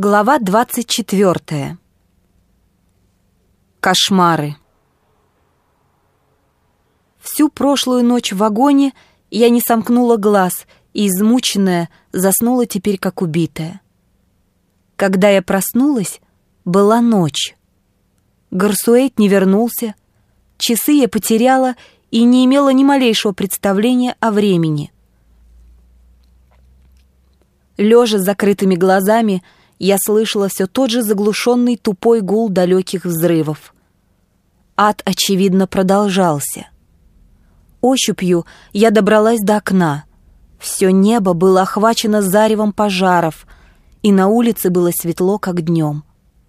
Глава 24. Кошмары. Всю прошлую ночь в вагоне я не сомкнула глаз и, измученная, заснула теперь как убитая. Когда я проснулась, была ночь. Гарсуэйт не вернулся, часы я потеряла и не имела ни малейшего представления о времени. Лежа с закрытыми глазами, я слышала все тот же заглушенный тупой гул далеких взрывов. Ад, очевидно, продолжался. Ощупью я добралась до окна. Все небо было охвачено заревом пожаров, и на улице было светло, как днем.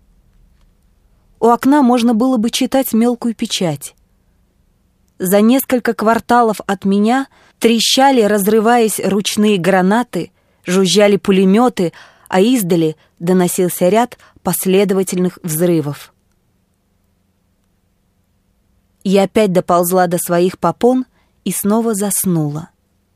У окна можно было бы читать мелкую печать. За несколько кварталов от меня трещали, разрываясь, ручные гранаты, жужжали пулеметы, а издали доносился ряд последовательных взрывов. Я опять доползла до своих попон и снова заснула.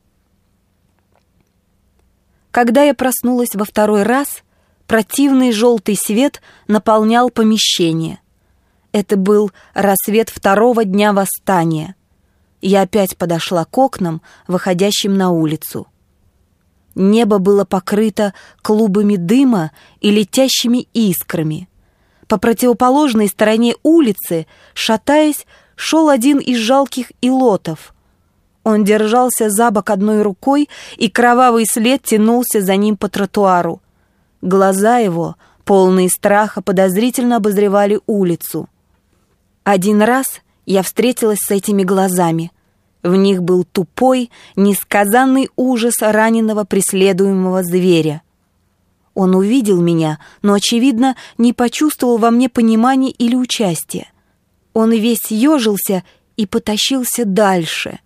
Когда я проснулась во второй раз, противный желтый свет наполнял помещение. Это был рассвет второго дня восстания. Я опять подошла к окнам, выходящим на улицу. Небо было покрыто клубами дыма и летящими искрами. По противоположной стороне улицы, шатаясь, шел один из жалких илотов. Он держался за бок одной рукой, и кровавый след тянулся за ним по тротуару. Глаза его, полные страха, подозрительно обозревали улицу. Один раз я встретилась с этими глазами. В них был тупой, несказанный ужас раненого преследуемого зверя. Он увидел меня, но, очевидно, не почувствовал во мне понимания или участия. Он весь ежился и потащился дальше.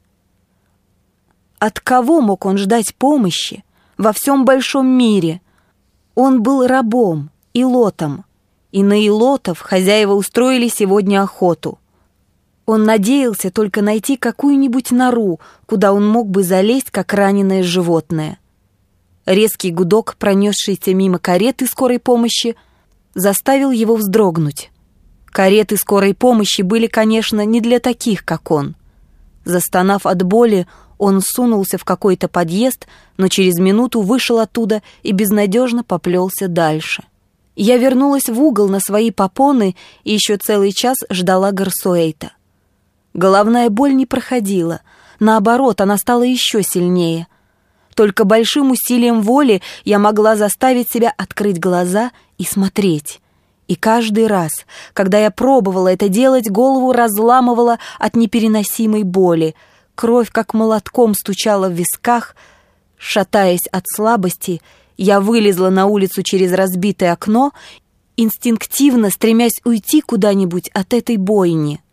От кого мог он ждать помощи во всем большом мире? Он был рабом, илотом, и на илотов хозяева устроили сегодня охоту. Он надеялся только найти какую-нибудь нору, куда он мог бы залезть, как раненое животное. Резкий гудок, пронесшийся мимо кареты скорой помощи, заставил его вздрогнуть. Кареты скорой помощи были, конечно, не для таких, как он. Застонав от боли, он сунулся в какой-то подъезд, но через минуту вышел оттуда и безнадежно поплелся дальше. Я вернулась в угол на свои попоны и еще целый час ждала Гарсуэйта. Головная боль не проходила, наоборот, она стала еще сильнее. Только большим усилием воли я могла заставить себя открыть глаза и смотреть. И каждый раз, когда я пробовала это делать, голову разламывала от непереносимой боли. Кровь как молотком стучала в висках. Шатаясь от слабости, я вылезла на улицу через разбитое окно, инстинктивно стремясь уйти куда-нибудь от этой бойни.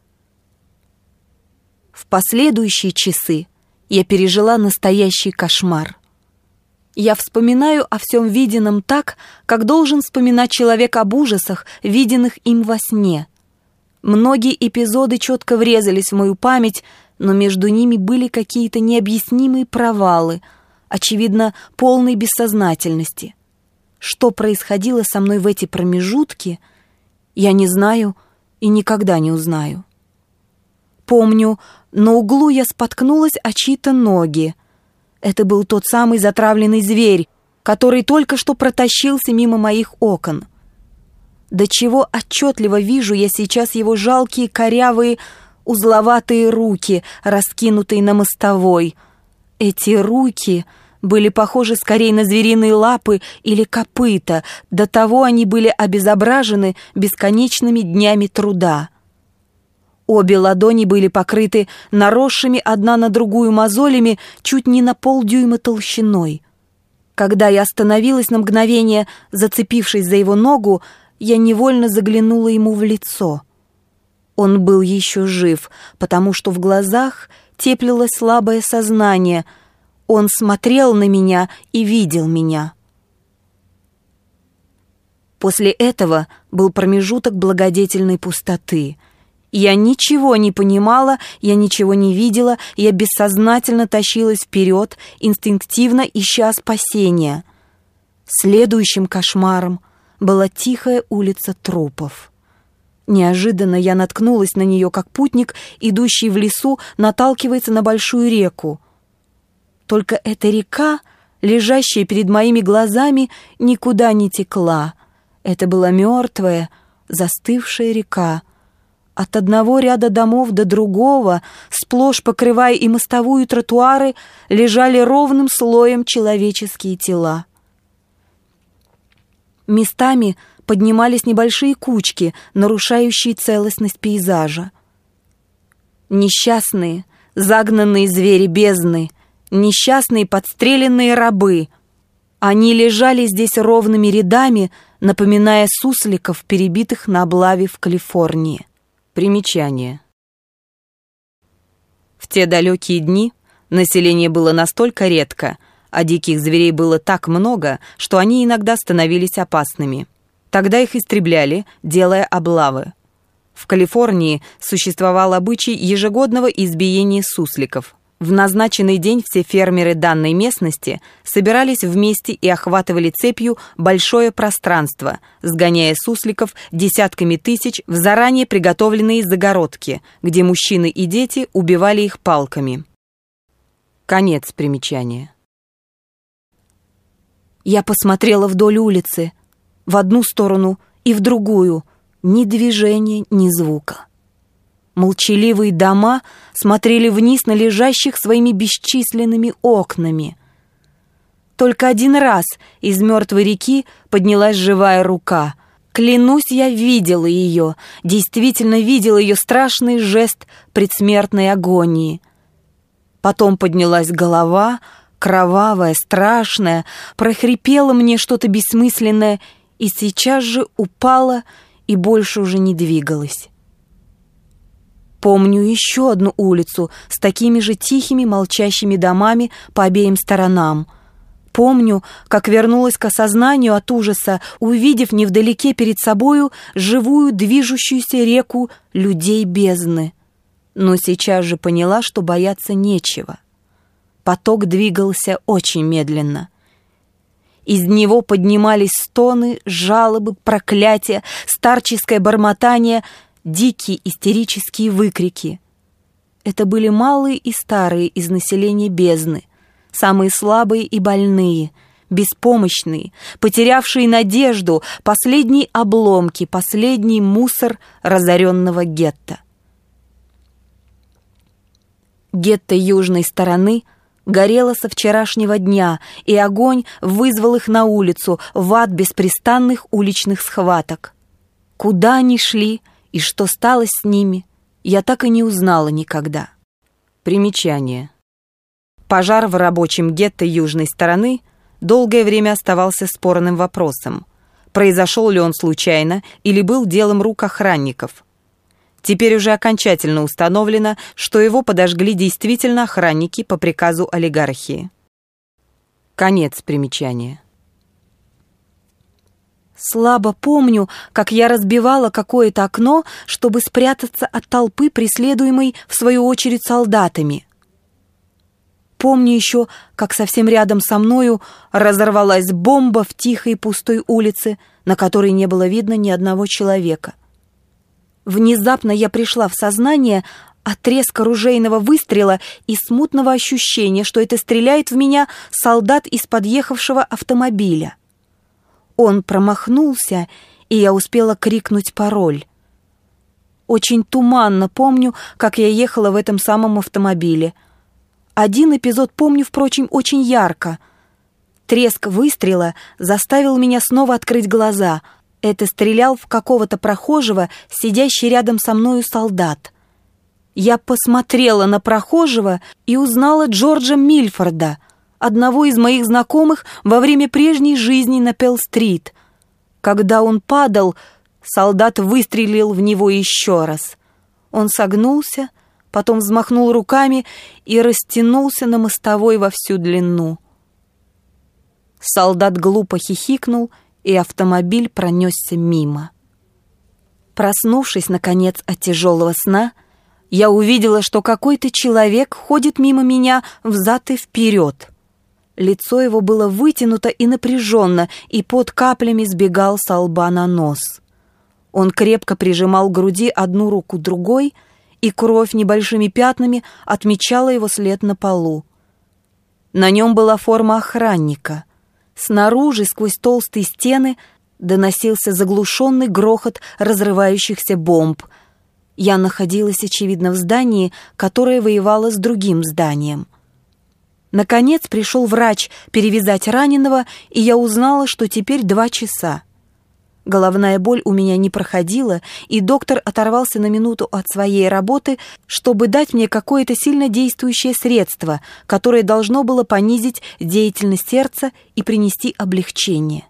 В последующие часы я пережила настоящий кошмар. Я вспоминаю о всем виденном так, как должен вспоминать человек об ужасах, виденных им во сне. Многие эпизоды четко врезались в мою память, но между ними были какие-то необъяснимые провалы, очевидно, полной бессознательности. Что происходило со мной в эти промежутки, я не знаю и никогда не узнаю. Помню, на углу я споткнулась о чьи-то ноги. Это был тот самый затравленный зверь, который только что протащился мимо моих окон. До чего отчетливо вижу я сейчас его жалкие, корявые, узловатые руки, раскинутые на мостовой. Эти руки были похожи скорее на звериные лапы или копыта, до того они были обезображены бесконечными днями труда. Обе ладони были покрыты наросшими одна на другую мозолями чуть не на полдюйма толщиной. Когда я остановилась на мгновение, зацепившись за его ногу, я невольно заглянула ему в лицо. Он был еще жив, потому что в глазах теплилось слабое сознание. Он смотрел на меня и видел меня. После этого был промежуток благодетельной пустоты. Я ничего не понимала, я ничего не видела, я бессознательно тащилась вперед, инстинктивно ища спасения. Следующим кошмаром была тихая улица трупов. Неожиданно я наткнулась на нее, как путник, идущий в лесу, наталкивается на большую реку. Только эта река, лежащая перед моими глазами, никуда не текла. Это была мертвая, застывшая река. От одного ряда домов до другого, сплошь покрывая и мостовую, и тротуары, лежали ровным слоем человеческие тела. Местами поднимались небольшие кучки, нарушающие целостность пейзажа. Несчастные, загнанные звери бездны, несчастные подстреленные рабы. Они лежали здесь ровными рядами, напоминая сусликов, перебитых на облаве в Калифорнии. Примечание. В те далекие дни население было настолько редко, а диких зверей было так много, что они иногда становились опасными. Тогда их истребляли, делая облавы. В Калифорнии существовал обычай ежегодного избиения сусликов. В назначенный день все фермеры данной местности собирались вместе и охватывали цепью большое пространство, сгоняя сусликов десятками тысяч в заранее приготовленные загородки, где мужчины и дети убивали их палками. Конец примечания. Я посмотрела вдоль улицы, в одну сторону и в другую, ни движения, ни звука. Молчаливые дома смотрели вниз на лежащих своими бесчисленными окнами. Только один раз из мертвой реки поднялась живая рука. Клянусь, я видела ее, действительно видела ее страшный жест предсмертной агонии. Потом поднялась голова, кровавая, страшная, прохрипела мне что-то бессмысленное и сейчас же упала и больше уже не двигалась. Помню еще одну улицу с такими же тихими, молчащими домами по обеим сторонам. Помню, как вернулась к осознанию от ужаса, увидев невдалеке перед собою живую движущуюся реку людей бездны. Но сейчас же поняла, что бояться нечего. Поток двигался очень медленно. Из него поднимались стоны, жалобы, проклятия, старческое бормотание, дикие истерические выкрики. Это были малые и старые из населения бездны, самые слабые и больные, беспомощные, потерявшие надежду, последние обломки, последний мусор разоренного гетто. Гетто южной стороны горело со вчерашнего дня, и огонь вызвал их на улицу, в ад беспрестанных уличных схваток. Куда они шли и что стало с ними, я так и не узнала никогда. Примечание. Пожар в рабочем гетто южной стороны долгое время оставался спорным вопросом. Произошел ли он случайно или был делом рук охранников? Теперь уже окончательно установлено, что его подожгли действительно охранники по приказу олигархии. Конец примечания. Слабо помню, как я разбивала какое-то окно, чтобы спрятаться от толпы, преследуемой, в свою очередь, солдатами. Помню еще, как совсем рядом со мною разорвалась бомба в тихой пустой улице, на которой не было видно ни одного человека. Внезапно я пришла в сознание от резко ружейного выстрела и смутного ощущения, что это стреляет в меня солдат из подъехавшего автомобиля. Он промахнулся, и я успела крикнуть пароль. Очень туманно помню, как я ехала в этом самом автомобиле. Один эпизод помню, впрочем, очень ярко. Треск выстрела заставил меня снова открыть глаза. Это стрелял в какого-то прохожего, сидящий рядом со мною солдат. Я посмотрела на прохожего и узнала Джорджа Мильфорда, одного из моих знакомых во время прежней жизни на Пелл-стрит. Когда он падал, солдат выстрелил в него еще раз. Он согнулся, потом взмахнул руками и растянулся на мостовой во всю длину. Солдат глупо хихикнул, и автомобиль пронесся мимо. Проснувшись, наконец, от тяжелого сна, я увидела, что какой-то человек ходит мимо меня взад и вперед. Лицо его было вытянуто и напряженно, и пот каплями сбегал со лба на нос. Он крепко прижимал к груди одну руку другой, и кровь небольшими пятнами отмечала его след на полу. На нем была форма охранника. Снаружи, сквозь толстые стены, доносился заглушенный грохот разрывающихся бомб. Я находилась, очевидно, в здании, которое воевало с другим зданием. Наконец пришел врач перевязать раненого, и я узнала, что теперь 2 часа. Головная боль у меня не проходила, и доктор оторвался на минуту от своей работы, чтобы дать мне какое-то сильно действующее средство, которое должно было понизить деятельность сердца и принести облегчение.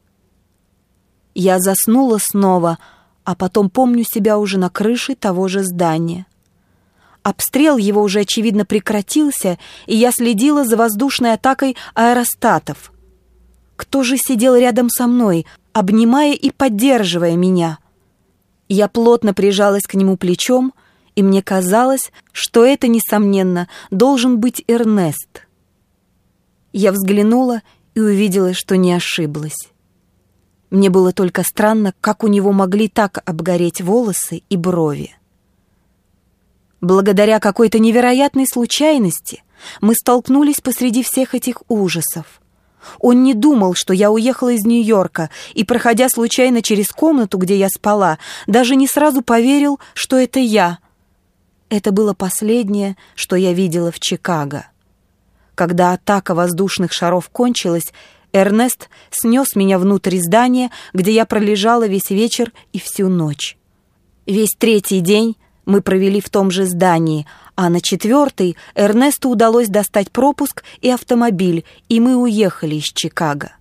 Я заснула снова, а потом помню себя уже на крыше того же здания. Обстрел его уже, очевидно, прекратился, и я следила за воздушной атакой аэростатов. Кто же сидел рядом со мной, обнимая и поддерживая меня? Я плотно прижалась к нему плечом, и мне казалось, что это, несомненно, должен быть Эрнест. Я взглянула и увидела, что не ошиблась. Мне было только странно, как у него могли так обгореть волосы и брови. Благодаря какой-то невероятной случайности мы столкнулись посреди всех этих ужасов. Он не думал, что я уехала из Нью-Йорка, и, проходя случайно через комнату, где я спала, даже не сразу поверил, что это я. Это было последнее, что я видела в Чикаго. Когда атака воздушных шаров кончилась, Эрнест снес меня внутрь здания, где я пролежала весь вечер и всю ночь. Весь 3-й день мы провели в том же здании, а на 4-й Эрнесту удалось достать пропуск и автомобиль, и мы уехали из Чикаго.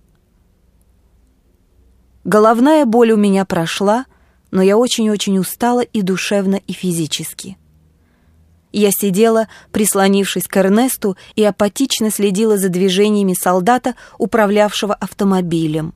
Головная боль у меня прошла, но я очень-очень устала и душевно, и физически. Я сидела, прислонившись к Эрнесту, и апатично следила за движениями солдата, управлявшего автомобилем.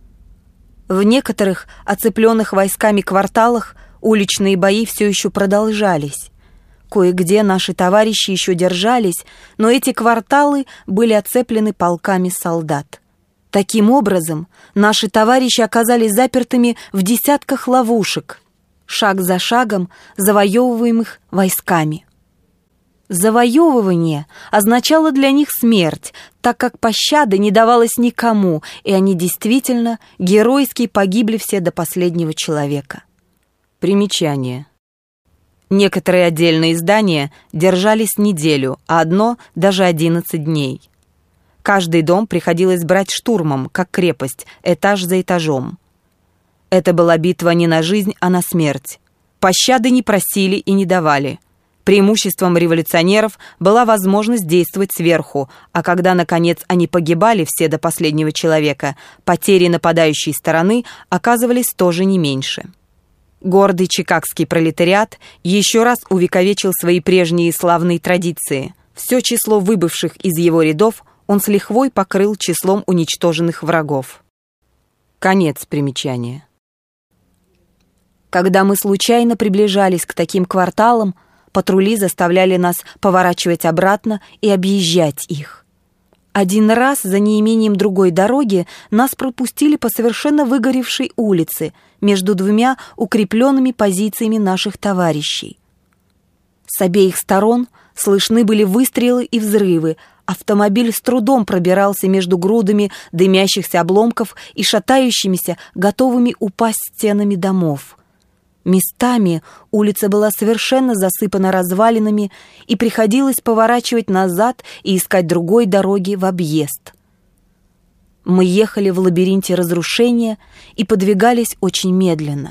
В некоторых оцепленных войсками кварталах уличные бои все еще продолжались. Кое-где наши товарищи еще держались, но эти кварталы были оцеплены полками солдат. Таким образом, наши товарищи оказались запертыми в десятках ловушек, шаг за шагом завоевываемых войсками. Завоевывание означало для них смерть, так как пощады не давалось никому, и они действительно геройски погибли все до последнего человека. Примечание. Некоторые отдельные здания держались неделю, а одно даже 11 дней. Каждый дом приходилось брать штурмом, как крепость, этаж за этажом. Это была битва не на жизнь, а на смерть. Пощады не просили и не давали. Преимуществом революционеров была возможность действовать сверху, а когда, наконец, они погибали все до последнего человека, потери нападающей стороны оказывались тоже не меньше. Гордый чикагский пролетариат еще раз увековечил свои прежние славные традиции. Все число выбывших из его рядов он с лихвой покрыл числом уничтоженных врагов. Конец примечания. Когда мы случайно приближались к таким кварталам, патрули заставляли нас поворачивать обратно и объезжать их. Один раз за неимением другой дороги нас пропустили по совершенно выгоревшей улице между 2 укрепленными позициями наших товарищей. С обеих сторон слышны были выстрелы и взрывы, автомобиль с трудом пробирался между грудами дымящихся обломков и шатающимися, готовыми упасть стенами домов. Местами улица была совершенно засыпана развалинами, и приходилось поворачивать назад и искать другой дороги в объезд. Мы ехали в лабиринте разрушения и подвигались очень медленно.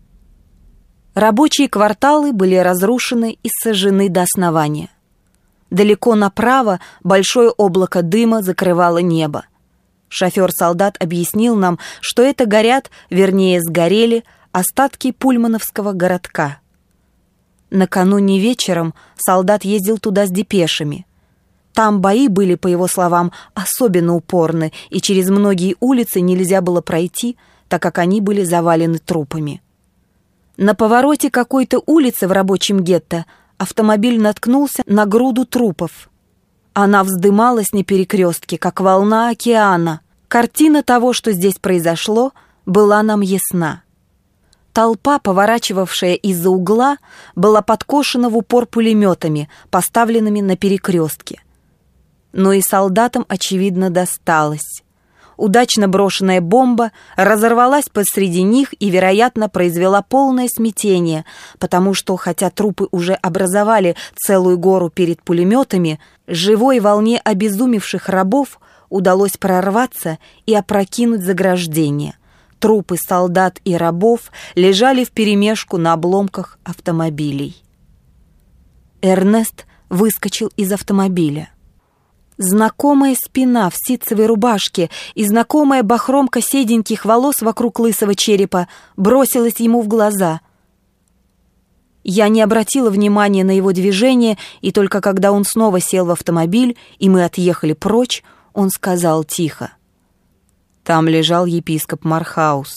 Рабочие кварталы были разрушены и сожжены до основания. Далеко направо большое облако дыма закрывало небо. Шофер-солдат объяснил нам, что это горят, вернее, сгорели, остатки пульмановского городка. Накануне вечером солдат ездил туда с депешами. Там бои были, по его словам, особенно упорны, и через многие улицы нельзя было пройти, так как они были завалены трупами. На повороте какой-то улицы в рабочем гетто автомобиль наткнулся на груду трупов. Она вздымалась на перекрестке, как волна океана. Картина того, что здесь произошло, была нам ясна. Толпа, поворачивавшая из-за угла, была подкошена в упор пулеметами, поставленными на перекрестке. Но и солдатам, очевидно, досталось. Удачно брошенная бомба разорвалась посреди них и, вероятно, произвела полное смятение, потому что, хотя трупы уже образовали целую гору перед пулеметами, живой волне обезумевших рабов удалось прорваться и опрокинуть заграждение. Трупы солдат и рабов лежали вперемешку на обломках автомобилей. Эрнест выскочил из автомобиля. Знакомая спина в ситцевой рубашке и знакомая бахромка седеньких волос вокруг лысого черепа бросилась ему в глаза. Я не обратила внимания на его движение, и только когда он снова сел в автомобиль, и мы отъехали прочь, он сказал тихо: «Там лежал епископ Мархаус».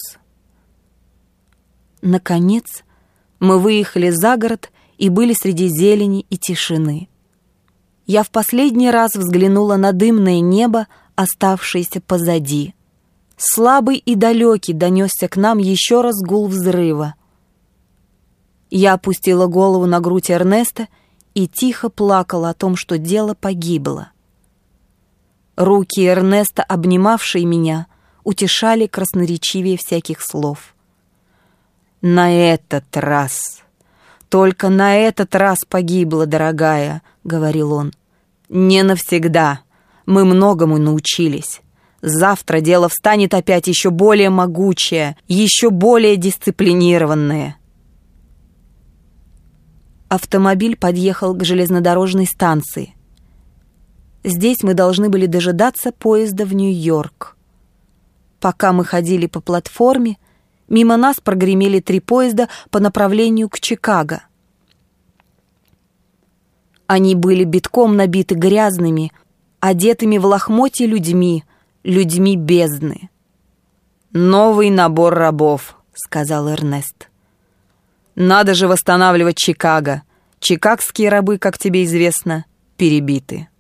Наконец, мы выехали за город и были среди зелени и тишины. Я в последний раз взглянула на дымное небо, оставшееся позади. Слабый и далекий донесся к нам еще раз гул взрыва. Я опустила голову на грудь Эрнеста и тихо плакала о том, что дело погибло. Руки Эрнеста, обнимавшие меня, утешали красноречивее всяких слов. «На этот раз, только на этот раз погибла, дорогая», — говорил он. «Не навсегда. Мы многому научились. Завтра дело встанет опять еще более могучее, еще более дисциплинированное». Автомобиль подъехал к железнодорожной станции. Здесь мы должны были дожидаться поезда в Нью-Йорк. Пока мы ходили по платформе, мимо нас прогремели 3 поезда по направлению к Чикаго. Они были битком набиты грязными, одетыми в лохмотья людьми бездны. «Новый набор рабов», — сказал Эрнест. «Надо же восстанавливать Чикаго. Чикагские рабы, как тебе известно, перебиты».